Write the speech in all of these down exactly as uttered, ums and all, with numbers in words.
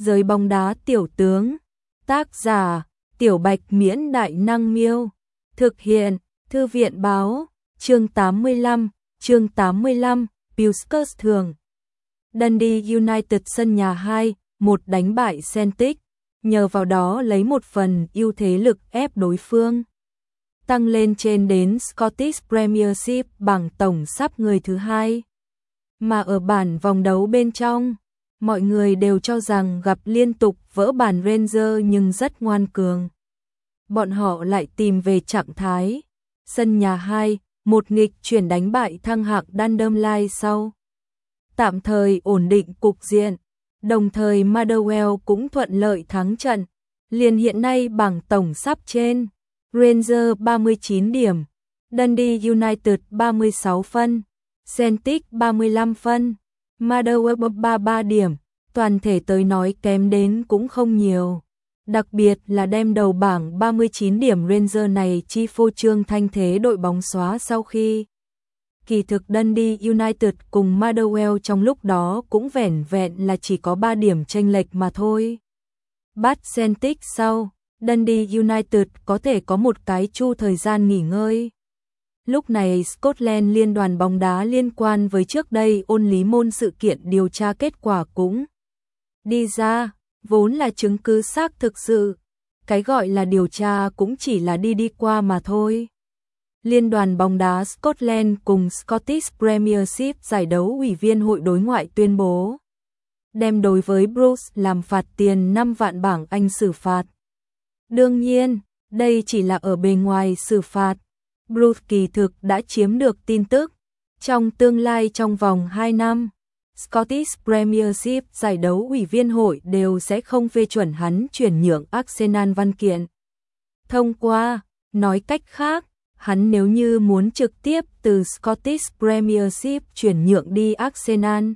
Giới bóng đá tiểu tướng. Tác giả: Tiểu Bạch Miễn Đại Năng Miêu. Thực hiện: Thư viện Báo. Chương tám mươi lăm. Chương tám mươi lăm. Puskas thường. Dundee United sân nhà hai một đánh bại Celtic, nhờ vào đó lấy một phần ưu thế lực ép đối phương, tăng lên trên đến Scottish Premiership bảng tổng sắp người thứ hai. Mà ở bản vòng đấu bên trong, mọi người đều cho rằng gặp liên tục vỡ bản Rangers nhưng rất ngoan cường. Bọn họ lại tìm về trạng thái. Sân nhà hai một nghịch chuyển đánh bại thăng hạng Dunfermline sau. Tạm thời ổn định cục diện, đồng thời Motherwell cũng thuận lợi thắng trận. Liền hiện nay bảng tổng sắp trên, Rangers ba mươi chín điểm, Dundee United ba mươi sáu phân, Celtic ba mươi lăm phân, Motherwell ba mươi ba điểm, toàn thể tới nói kém đến cũng không nhiều. Đặc biệt là đem đầu bảng ba mươi chín điểm Rangers này chi phô trương thanh thế đội bóng xóa sau khi. Kỳ thực Dundee United cùng Motherwell trong lúc đó cũng vẻn vẹn là chỉ có ba điểm chênh lệch mà thôi. Bắt Celtic sau, Dundee United có thể có một cái chu thời gian nghỉ ngơi. Lúc này Scotland liên đoàn bóng đá liên quan với trước đây ôn lý môn sự kiện điều tra kết quả cũng đi ra, vốn là chứng cứ xác thực sự. Cái gọi là điều tra cũng chỉ là đi đi qua mà thôi. Liên đoàn bóng đá Scotland cùng Scottish Premiership giải đấu ủy viên hội đối ngoại tuyên bố đem đối với Bruce làm phạt tiền năm vạn bảng Anh xử phạt. Đương nhiên, đây chỉ là ở bề ngoài xử phạt. Bruce kỳ thực đã chiếm được tin tức. Trong tương lai trong vòng hai năm, Scottish Premiership giải đấu ủy viên hội đều sẽ không phê chuẩn hắn chuyển nhượng Arsenal văn kiện. Thông qua, nói cách khác, hắn nếu như muốn trực tiếp từ Scottish Premiership chuyển nhượng đi Arsenal,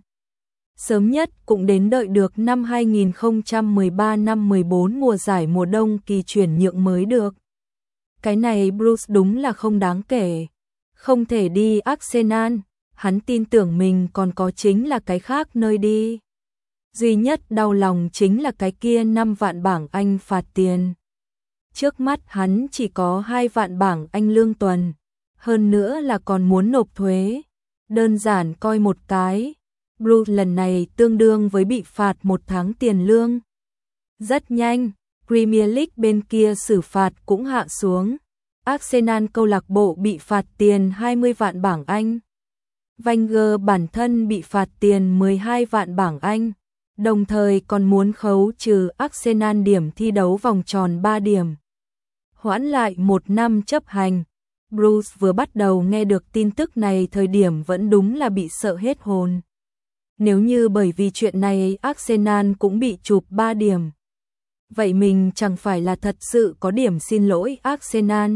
sớm nhất cũng đến đợi được năm hai nghìn không trăm mười ba năm mười bốn mùa giải mùa đông kỳ chuyển nhượng mới được. Cái này Bruce đúng là không đáng kể. Không thể đi Arsenal, hắn tin tưởng mình còn có chính là cái khác nơi đi. Duy nhất đau lòng chính là cái kia năm vạn bảng Anh phạt tiền. Trước mắt hắn chỉ có hai vạn bảng Anh lương tuần, hơn nữa là còn muốn nộp thuế. Đơn giản coi một cái, Bruce lần này tương đương với bị phạt một tháng tiền lương. Rất nhanh, Premier League bên kia xử phạt cũng hạ xuống. Arsenal câu lạc bộ bị phạt tiền hai mươi vạn bảng Anh. Wenger bản thân bị phạt tiền mười hai vạn bảng Anh, đồng thời còn muốn khấu trừ Arsenal điểm thi đấu vòng tròn ba điểm. Hoãn lại một năm chấp hành. Bruce vừa bắt đầu nghe được tin tức này thời điểm vẫn đúng là bị sợ hết hồn. Nếu như bởi vì chuyện này Arsenal cũng bị chụp ba điểm, vậy mình chẳng phải là thật sự có điểm xin lỗi Arsenal.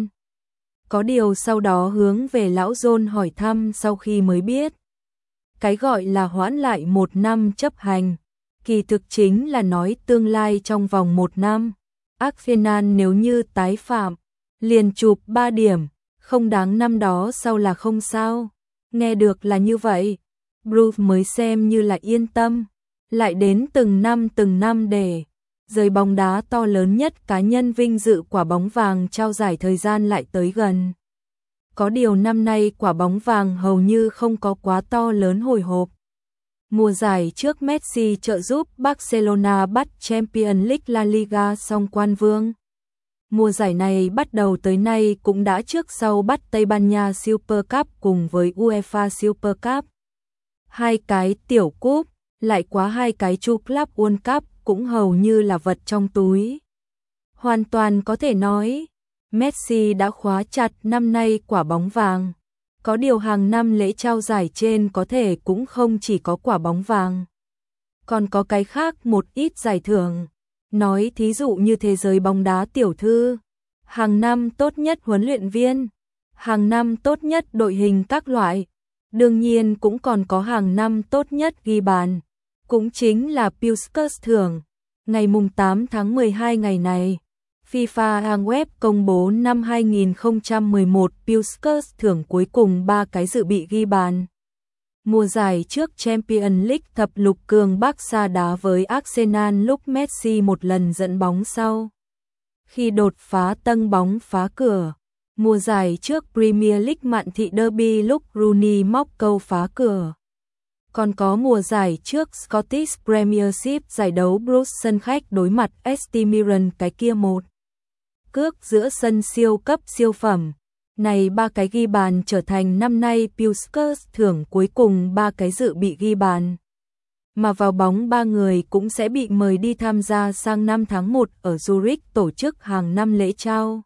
Có điều sau đó hướng về lão John hỏi thăm sau khi mới biết. Cái gọi là hoãn lại một năm chấp hành, kỳ thực chính là nói tương lai trong vòng một năm. Arsenal nếu như tái phạm, liền chụp ba điểm, không đáng năm đó sau là không sao. Nghe được là như vậy, Bruce mới xem như là yên tâm. Lại đến từng năm từng năm để giới bóng đá to lớn nhất cá nhân vinh dự quả bóng vàng trao giải thời gian lại tới gần. Có điều năm nay quả bóng vàng hầu như không có quá to lớn hồi hộp. Mùa giải trước Messi trợ giúp Barcelona bắt Champions League La Liga song quan vương. Mùa giải này bắt đầu tới nay cũng đã trước sau bắt Tây Ban Nha Super Cup cùng với UEFA Super Cup. Hai cái tiểu cúp, lại quá hai cái chu Club World Cup cũng hầu như là vật trong túi. Hoàn toàn có thể nói, Messi đã khóa chặt năm nay quả bóng vàng. Có điều hàng năm lễ trao giải trên có thể cũng không chỉ có quả bóng vàng. Còn có cái khác một ít giải thưởng. Nói thí dụ như thế giới bóng đá tiểu thư, hàng năm tốt nhất huấn luyện viên, hàng năm tốt nhất đội hình các loại. Đương nhiên cũng còn có hàng năm tốt nhất ghi bàn, cũng chính là Puskas thưởng. Ngày mùng tám tháng mười hai ngày này, FIFA trang web công bố năm hai nghìn không trăm mười một Puskas thưởng cuối cùng ba cái dự bị ghi bàn. Mùa giải trước Champions League thập lục cường Barca đá với Arsenal lúc Messi một lần dẫn bóng sau khi đột phá tâng bóng phá cửa. Mùa giải trước Premier League Mạn Thị Derby lúc Rooney móc câu phá cửa. Còn có mùa giải trước Scottish Premiership giải đấu Bruce sân khách đối mặt ét tê Milan cái kia một cước giữa sân siêu cấp siêu phẩm. Này ba cái ghi bàn trở thành năm nay Puskas thưởng cuối cùng ba cái dự bị ghi bàn. Mà vào bóng ba người cũng sẽ bị mời đi tham gia sang năm tháng một ở Zurich tổ chức hàng năm lễ trao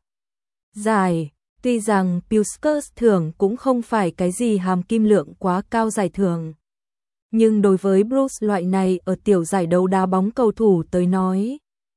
giải. Tuy rằng Puskas thưởng cũng không phải cái gì hàm kim lượng quá cao giải thưởng. Nhưng đối với Bruce loại này ở tiểu giải đấu đá bóng cầu thủ tới nói,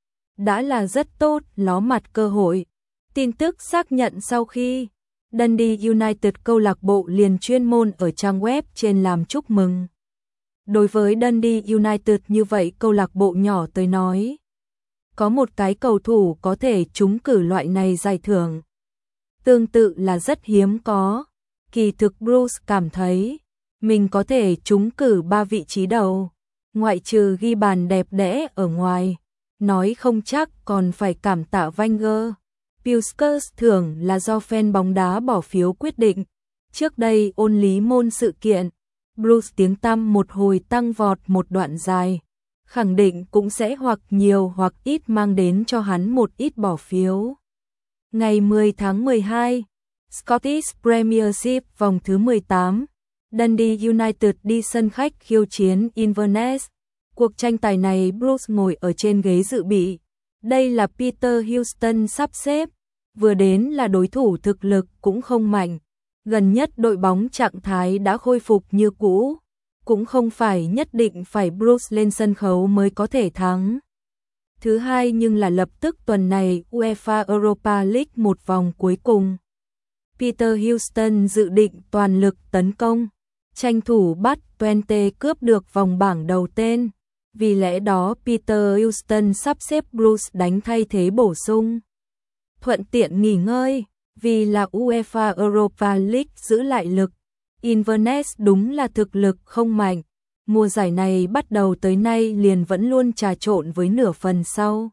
đã là rất tốt ló mặt cơ hội. Tin tức xác nhận sau khi Dundee United câu lạc bộ liền chuyên môn ở trang web trên làm chúc mừng. Đối với Dundee United như vậy câu lạc bộ nhỏ tới nói, có một cái cầu thủ có thể trúng cử loại này giải thưởng. Tương tự là rất hiếm có. Kỳ thực Bruce cảm thấy mình có thể trúng cử ba vị trí đầu, ngoại trừ ghi bàn đẹp đẽ ở ngoài, nói không chắc còn phải cảm tạ Wenger. Puskas thưởng là do fan bóng đá bỏ phiếu quyết định. Trước đây ôn lý môn sự kiện, Bruce tiếng tăm một hồi tăng vọt một đoạn dài, khẳng định cũng sẽ hoặc nhiều hoặc ít mang đến cho hắn một ít bỏ phiếu. Ngày mười tháng mười hai, Scottish Premiership vòng thứ mười tám, Dundee United đi sân khách khiêu chiến Inverness. Cuộc tranh tài này Bruce ngồi ở trên ghế dự bị. Đây là Peter Houston sắp xếp, vừa đến là đối thủ thực lực cũng không mạnh. Gần nhất đội bóng trạng thái đã khôi phục như cũ, cũng không phải nhất định phải Bruce lên sân khấu mới có thể thắng. Thứ hai nhưng là lập tức tuần này UEFA Europa League một vòng cuối cùng. Peter Houston dự định toàn lực tấn công, tranh thủ bắt Twente cướp được vòng bảng đầu tên. Vì lẽ đó Peter Houston sắp xếp Bruce đánh thay thế bổ sung. Thuận tiện nghỉ ngơi, vì là UEFA Europa League giữ lại lực. Inverness đúng là thực lực không mạnh. Mùa giải này bắt đầu tới nay liền vẫn luôn trà trộn với nửa phần sau.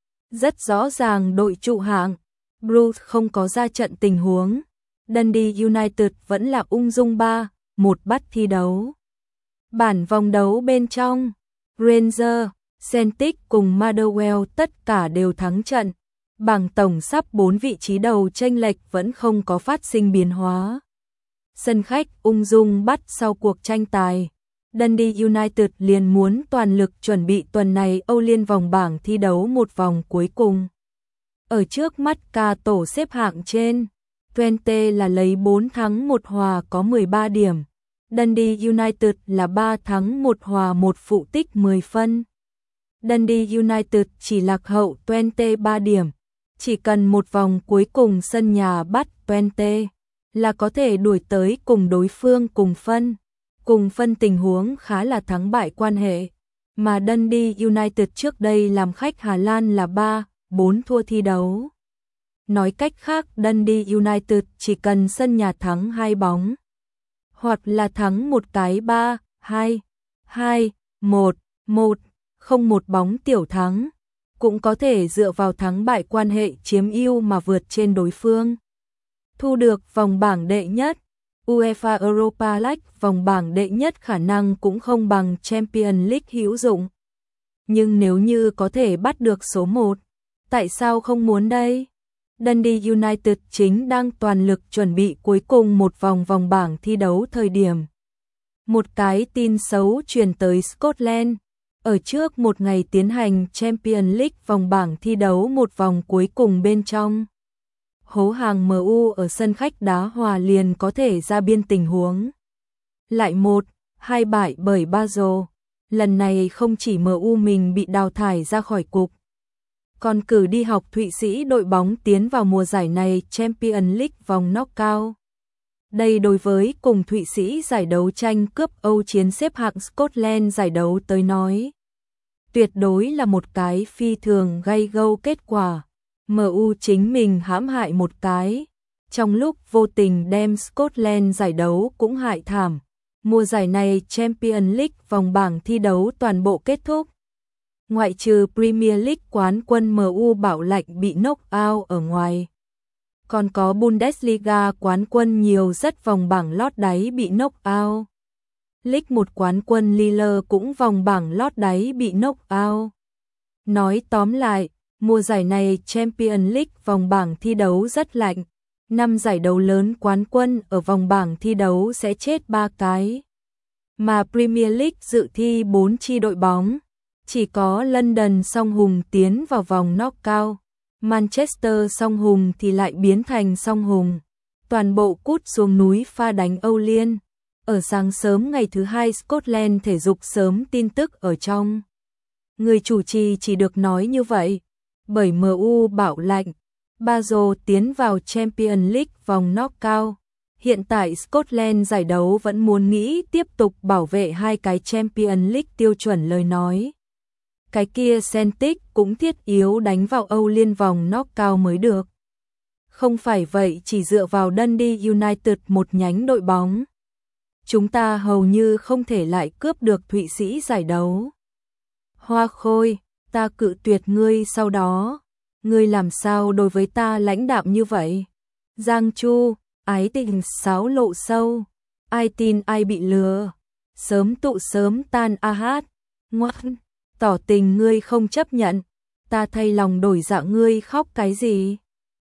Rất rõ ràng đội trụ hạng, Bruce không có ra trận tình huống. Dundee United vẫn là ung dung ba một bắt thi đấu. Bản vòng đấu bên trong, Rangers, Celtic cùng Motherwell tất cả đều thắng trận. Bảng tổng sắp bốn vị trí đầu chênh lệch vẫn không có phát sinh biến hóa. Sân khách ung dung bắt sau cuộc tranh tài. Dundee United liền muốn toàn lực chuẩn bị tuần này Âu Liên vòng bảng thi đấu một vòng cuối cùng. Ở trước mắt ca tổ xếp hạng trên, Twente là lấy bốn thắng một hòa có mười ba điểm. Dundee United là ba thắng một hòa một phụ tích mười phân. Dundee United chỉ lạc hậu Twente ba điểm. Chỉ cần một vòng cuối cùng sân nhà bắt Twente là có thể đuổi tới cùng đối phương cùng phân. Cùng phân tình huống khá là thắng bại quan hệ. Mà Dundee United trước đây làm khách Hà Lan là ba bốn thua thi đấu. Nói cách khác Dundee United chỉ cần sân nhà thắng hai bóng. Hoặc là thắng một cái ba, hai, hai, một, một, không một bóng tiểu thắng. Cũng có thể dựa vào thắng bại quan hệ chiếm ưu mà vượt trên đối phương. Thu được vòng bảng đệ nhất, UEFA Europa League vòng bảng đệ nhất khả năng cũng không bằng Champions League hữu dụng. Nhưng nếu như có thể bắt được số một, tại sao không muốn đây? Dundee United chính đang toàn lực chuẩn bị cuối cùng một vòng vòng bảng thi đấu thời điểm. Một cái tin xấu truyền tới Scotland. Ở trước một ngày tiến hành Champions League vòng bảng thi đấu một vòng cuối cùng bên trong. Hố hàng em u ở sân khách đá hòa liền có thể ra biên tình huống. Lại một, hai bại bởi Basel. Lần này không chỉ em u mình bị đào thải ra khỏi cục. Còn cử đi học Thụy Sĩ đội bóng tiến vào mùa giải này Champions League vòng knockout. Đây đối với cùng Thụy Sĩ giải đấu tranh cướp Âu chiến xếp hạng Scotland giải đấu tới nói. Tuyệt đối là một cái phi thường gay gâu kết quả. em u chính mình hãm hại một cái. Trong lúc vô tình đem Scotland giải đấu cũng hại thảm. Mùa giải này Champions League vòng bảng thi đấu toàn bộ kết thúc. Ngoại trừ Premier League quán quân em u Bảo Lạnh bị knock out ở ngoài. Còn có Bundesliga quán quân nhiều rất vòng bảng lót đáy bị knock out. League một quán quân Lille cũng vòng bảng lót đáy bị knock out. Nói tóm lại, mùa giải này Champions League vòng bảng thi đấu rất lạnh. Năm giải đấu lớn quán quân ở vòng bảng thi đấu sẽ chết ba cái. Mà Premier League dự thi bốn chi đội bóng. Chỉ có London Song Hùng tiến vào vòng knockout. Manchester Song Hùng thì lại biến thành Song Hùng. Toàn bộ cút xuống núi pha đánh Âu Liên. Ở sáng sớm ngày thứ hai Scotland thể dục sớm tin tức ở trong. Người chủ trì chỉ được nói như vậy. Bởi em u Bảo Lạnh. Basel tiến vào Champions League vòng knockout. Hiện tại Scotland giải đấu vẫn muốn nghĩ tiếp tục bảo vệ hai cái Champions League tiêu chuẩn lời nói. Cái kia Celtic cũng thiết yếu đánh vào Âu Liên vòng knockout mới được. Không phải vậy chỉ dựa vào Dundee United một nhánh đội bóng. Chúng ta hầu như không thể lại cướp được Thụy Sĩ giải đấu. Hoa Khôi, ta cự tuyệt ngươi sau đó. Ngươi làm sao đối với ta lãnh đạm như vậy? Giang Chu, ái tình sáo lộ sâu. Ai tin ai bị lừa. Sớm tụ sớm tan a hát. Ngoan, tỏ tình ngươi không chấp nhận. Ta thay lòng đổi dạ ngươi khóc cái gì?